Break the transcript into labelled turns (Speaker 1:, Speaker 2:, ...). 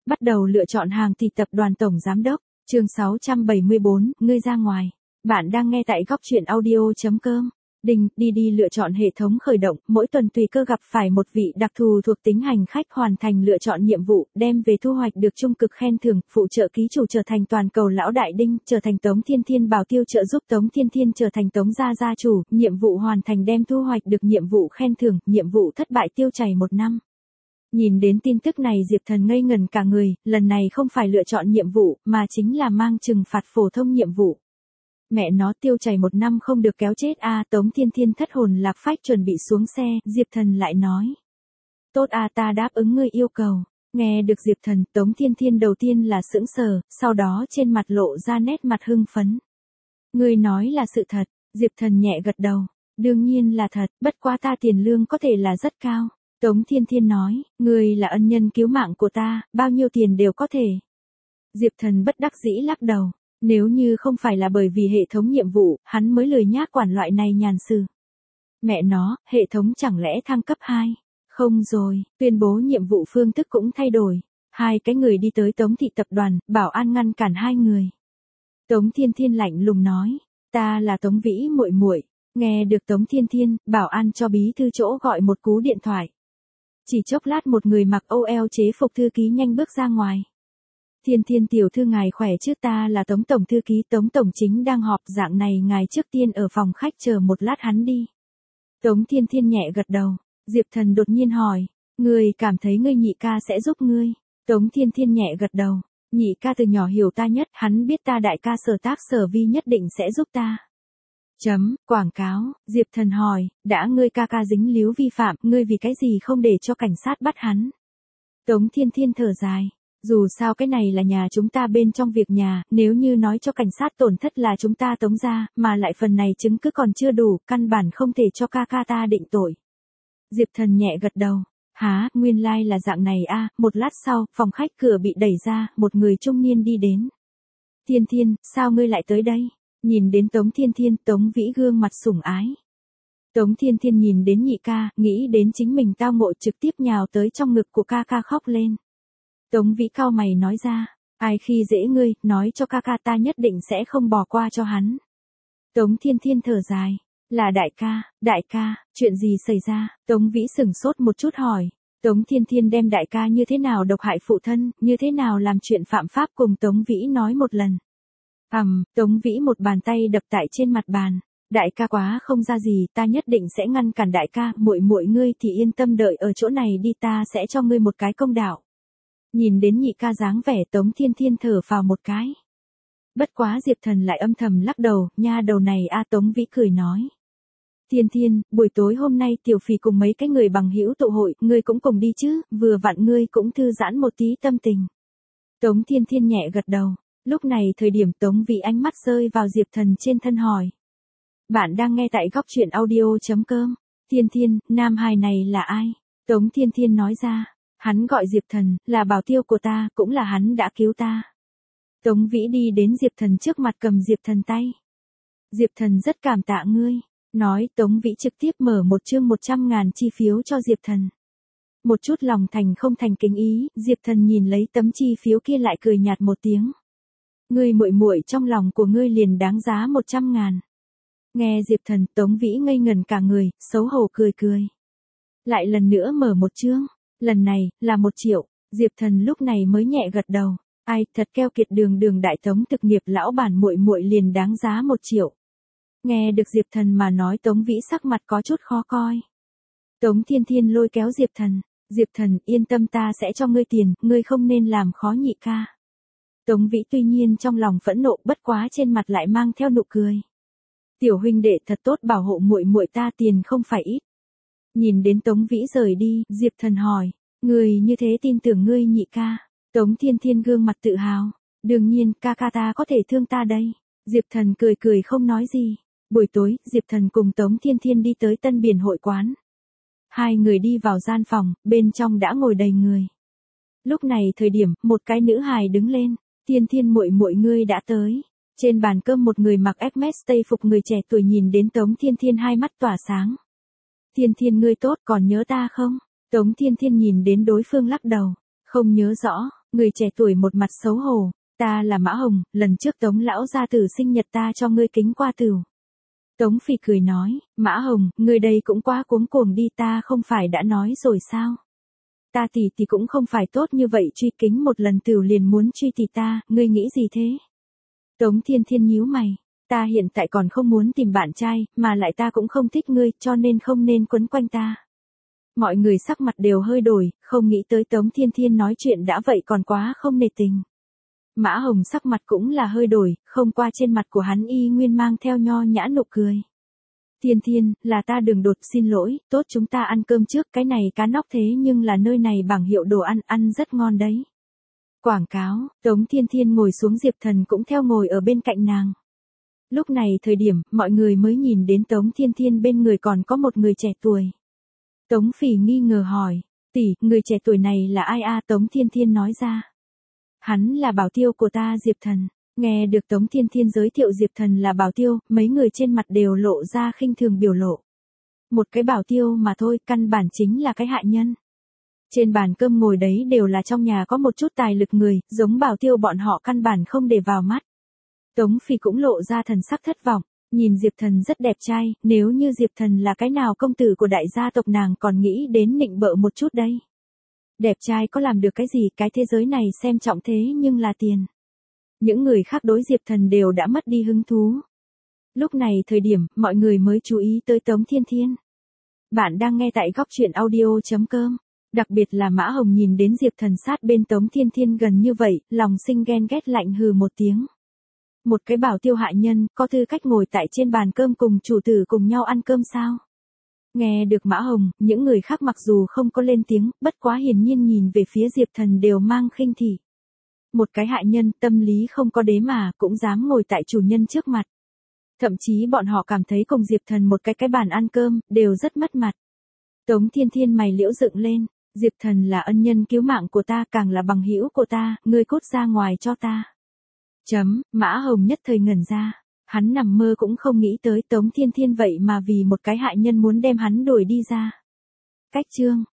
Speaker 1: Bắt đầu lựa chọn hàng thì tập đoàn tổng giám đốc, chương 674, ngươi ra ngoài. Bạn đang nghe tại góc chuyện audio.com. Đi lựa chọn hệ thống khởi động, mỗi tuần tùy cơ gặp phải một vị đặc thù thuộc tính hành khách hoàn thành lựa chọn nhiệm vụ, đem về thu hoạch được trung cực khen thưởng, phụ trợ ký chủ trở thành toàn cầu lão đại đinh, trở thành Tống Thiên Thiên bảo tiêu trợ giúp Tống Thiên Thiên trở thành Tống gia chủ, nhiệm vụ hoàn thành đem thu hoạch được nhiệm vụ khen thưởng, nhiệm vụ thất bại tiêu chảy 1 năm. Nhìn đến tin tức này Diệp Thần ngây ngẩn cả người, lần này không phải lựa chọn nhiệm vụ, mà chính là mang trừng phạt phổ thông nhiệm vụ. Mẹ nó tiêu chảy 1 năm không được kéo chết a. Tống Thiên Thiên thất hồn lạc phách chuẩn bị xuống xe, Diệp Thần lại nói. Tốt a, ta đáp ứng ngươi yêu cầu. Nghe được Diệp Thần, Tống Thiên Thiên đầu tiên là sững sờ, sau đó trên mặt lộ ra nét mặt hưng phấn. Ngươi nói là sự thật, Diệp Thần nhẹ gật đầu. Đương nhiên là thật, bất quá ta tiền lương có thể là rất cao. Tống Thiên Thiên nói, ngươi là ân nhân cứu mạng của ta, bao nhiêu tiền đều có thể. Diệp Thần bất đắc dĩ lắc đầu. Nếu như không phải là bởi vì hệ thống nhiệm vụ, hắn mới lười nhác quản loại này nhàn sự. Mẹ nó, hệ thống chẳng lẽ thăng cấp 2? Không rồi, tuyên bố nhiệm vụ phương thức cũng thay đổi. 2 cái người đi tới Tống thị tập đoàn, bảo an ngăn cản 2 người. Tống Thiên Thiên lạnh lùng nói, ta là Tống Vĩ muội muội. Nghe được Tống Thiên Thiên, bảo an cho bí thư chỗ gọi một cú điện thoại. Chỉ chốc lát một người mặc OL chế phục thư ký nhanh bước ra ngoài. Thiên Thiên tiểu thư ngài khỏe chứ, ta là Tống tổng thư ký, Tống tổng chính đang họp, dạng này ngài trước tiên ở phòng khách chờ một lát hắn đi. Tống Thiên Thiên nhẹ gật đầu. Diệp Thần đột nhiên hỏi, ngươi cảm thấy ngươi nhị ca sẽ giúp ngươi? Tống Thiên Thiên nhẹ gật đầu. Nhị ca từ nhỏ hiểu ta nhất, hắn biết ta đại ca sở tác sở vi nhất định sẽ giúp ta. Quảng cáo, Diệp Thần hỏi, đã ngươi ca dính líu vi phạm, ngươi vì cái gì không để cho cảnh sát bắt hắn? Tống Thiên Thiên thở dài. Dù sao cái này là nhà chúng ta, bên trong việc nhà, nếu như nói cho cảnh sát tổn thất là chúng ta Tống gia, mà lại phần này chứng cứ còn chưa đủ, căn bản không thể cho ca ta định tội. Diệp Thần nhẹ gật đầu. Hả, nguyên lai là dạng này a. Một lát sau, phòng khách cửa bị đẩy ra, một người trung niên đi đến. Thiên Thiên, sao ngươi lại tới đây? Nhìn đến Tống Thiên Thiên, Tống Vĩ gương mặt sủng ái. Tống Thiên Thiên nhìn đến nhị ca, nghĩ đến chính mình tao ngộ, trực tiếp nhào tới trong ngực của ca khóc lên. Tống Vĩ cau mày nói ra, ai khi dễ ngươi, nói cho ca ta nhất định sẽ không bỏ qua cho hắn. Tống Thiên Thiên thở dài, là đại ca, chuyện gì xảy ra? Tống Vĩ sửng sốt một chút hỏi. Tống Thiên Thiên đem đại ca như thế nào độc hại phụ thân, như thế nào làm chuyện phạm pháp cùng Tống Vĩ nói một lần. Tống Vĩ một bàn tay đập tại trên mặt bàn. Đại ca quá không ra gì, ta nhất định sẽ ngăn cản đại ca, muội ngươi thì yên tâm đợi ở chỗ này đi, ta sẽ cho ngươi một cái công đạo. Nhìn đến nhị ca dáng vẻ, Tống Thiên Thiên thở phào một cái. Bất quá Diệp Thần lại âm thầm lắc đầu, nha đầu này a. Tống Vĩ cười nói. Thiên Thiên, buổi tối hôm nay Tiểu Phì cùng mấy cái người bằng hữu tụ hội, ngươi cũng cùng đi chứ, vừa vặn ngươi cũng thư giãn một tí tâm tình. Tống Thiên Thiên nhẹ gật đầu. Lúc này thời điểm Tống Vĩ ánh mắt rơi vào Diệp Thần trên thân hỏi. Bạn đang nghe tại góc chuyện audio.com. Thiên Thiên, nam hài này là ai? Tống Thiên Thiên nói ra. Hắn gọi Diệp Thần, là bảo tiêu của ta, cũng là hắn đã cứu ta. Tống Vĩ đi đến Diệp Thần trước mặt cầm Diệp Thần tay. Diệp Thần rất cảm tạ ngươi. Nói Tống Vĩ trực tiếp mở một chương 100.000 chi phiếu cho Diệp Thần. Một chút lòng thành không thành kính ý, Diệp Thần nhìn lấy tấm chi phiếu kia lại cười nhạt một tiếng. Ngươi muội trong lòng của ngươi liền đáng giá 100.000. Nghe Diệp Thần, Tống Vĩ ngây ngần cả người, xấu hổ cười. Lại lần nữa mở một chương. Lần này, là 1 triệu, Diệp Thần lúc này mới nhẹ gật đầu. Ai, thật keo kiệt, đường đại Tống thực nghiệp lão bản muội liền đáng giá 1 triệu. Nghe được Diệp Thần mà nói, Tống Vĩ sắc mặt có chút khó coi. Tống Thiên Thiên lôi kéo Diệp Thần. Diệp Thần, yên tâm, ta sẽ cho ngươi tiền, ngươi không nên làm khó nhị ca. Tống Vĩ tuy nhiên trong lòng phẫn nộ, bất quá trên mặt lại mang theo nụ cười. Tiểu huynh đệ thật tốt, bảo hộ muội ta, tiền không phải ít. Nhìn đến Tống Vĩ rời đi, Diệp Thần hỏi, người như thế tin tưởng ngươi nhị ca? Tống Thiên Thiên gương mặt tự hào, đương nhiên, ca ta có thể thương ta đây. Diệp Thần cười không nói gì. Buổi tối, Diệp Thần cùng Tống Thiên Thiên đi tới Tân Biển hội quán. 2 người đi vào gian phòng, bên trong đã ngồi đầy người. Lúc này thời điểm, một cái nữ hài đứng lên, Thiên Thiên muội ngươi đã tới. Trên bàn cơm một người mặc Hermes tây phục người trẻ tuổi nhìn đến Tống Thiên Thiên hai mắt tỏa sáng. Thiên Thiên ngươi tốt, còn nhớ ta không? Tống Thiên Thiên nhìn đến đối phương lắc đầu, không nhớ rõ. Người trẻ tuổi một mặt xấu hổ, ta là Mã Hồng, lần trước Tống lão gia tử sinh nhật ta cho ngươi kính qua tửu. Tống Phỉ cười nói, Mã Hồng, ngươi đây cũng quá cuống cuồng đi, ta không phải đã nói rồi sao? Ta tỷ cũng không phải tốt như vậy, truy kính một lần tửu liền muốn truy tỷ ta, ngươi nghĩ gì thế? Tống Thiên Thiên nhíu mày, ta hiện tại còn không muốn tìm bạn trai, mà lại ta cũng không thích ngươi, cho nên không nên quấn quanh ta. Mọi người sắc mặt đều hơi đổi, không nghĩ tới Tống Thiên Thiên nói chuyện đã vậy còn quá không nể tình. Mã Hồng sắc mặt cũng là hơi đổi, không qua trên mặt của hắn y nguyên mang theo nho nhã nụ cười. Thiên Thiên, là ta đường đột, xin lỗi, tốt chúng ta ăn cơm trước, cái này cá nóc thế nhưng là nơi này bảng hiệu đồ ăn, ăn rất ngon đấy. Quảng cáo, Tống Thiên Thiên ngồi xuống, Diệp Thần cũng theo ngồi ở bên cạnh nàng. Lúc này thời điểm, mọi người mới nhìn đến Tống Thiên Thiên bên người còn có một người trẻ tuổi. Tống Phỉ nghi ngờ hỏi, tỷ, người trẻ tuổi này là ai a? Tống Thiên Thiên nói ra. Hắn là bảo tiêu của ta, Diệp Thần. Nghe được Tống Thiên Thiên giới thiệu Diệp Thần là bảo tiêu, mấy người trên mặt đều lộ ra khinh thường biểu lộ. Một cái bảo tiêu mà thôi, căn bản chính là cái hạ nhân. Trên bàn cơm ngồi đấy đều là trong nhà có một chút tài lực người, giống bảo tiêu bọn họ căn bản không để vào mắt. Tống Phi cũng lộ ra thần sắc thất vọng, nhìn Diệp Thần rất đẹp trai, nếu như Diệp Thần là cái nào công tử của đại gia tộc nàng còn nghĩ đến nịnh bợ một chút đây. Đẹp trai có làm được cái gì, cái thế giới này xem trọng thế nhưng là tiền. Những người khác đối Diệp Thần đều đã mất đi hứng thú. Lúc này thời điểm, mọi người mới chú ý tới Tống Thiên Thiên. Bạn đang nghe tại góc truyện audio.com. Đặc biệt là Mã Hồng nhìn đến Diệp Thần sát bên Tống Thiên Thiên gần như vậy, lòng sinh ghen ghét, lạnh hừ một tiếng. Một cái bảo tiêu hạ nhân, có tư cách ngồi tại trên bàn cơm cùng chủ tử cùng nhau ăn cơm sao? Nghe được Mã Hồng, những người khác mặc dù không có lên tiếng, bất quá hiển nhiên nhìn về phía Diệp Thần đều mang khinh thị. Một cái hạ nhân, tâm lý không có đế mà, cũng dám ngồi tại chủ nhân trước mặt. Thậm chí bọn họ cảm thấy cùng Diệp Thần một cái bàn ăn cơm, đều rất mất mặt. Tống Thiên Thiên mày liễu dựng lên, Diệp Thần là ân nhân cứu mạng của ta, càng là bằng hữu của ta, ngươi cút ra ngoài cho ta. Mã Hồng nhất thời ngẩn ra, hắn nằm mơ cũng không nghĩ tới Tống Thiên Thiên vậy mà vì một cái hạ nhân muốn đem hắn đuổi đi ra. Cách chương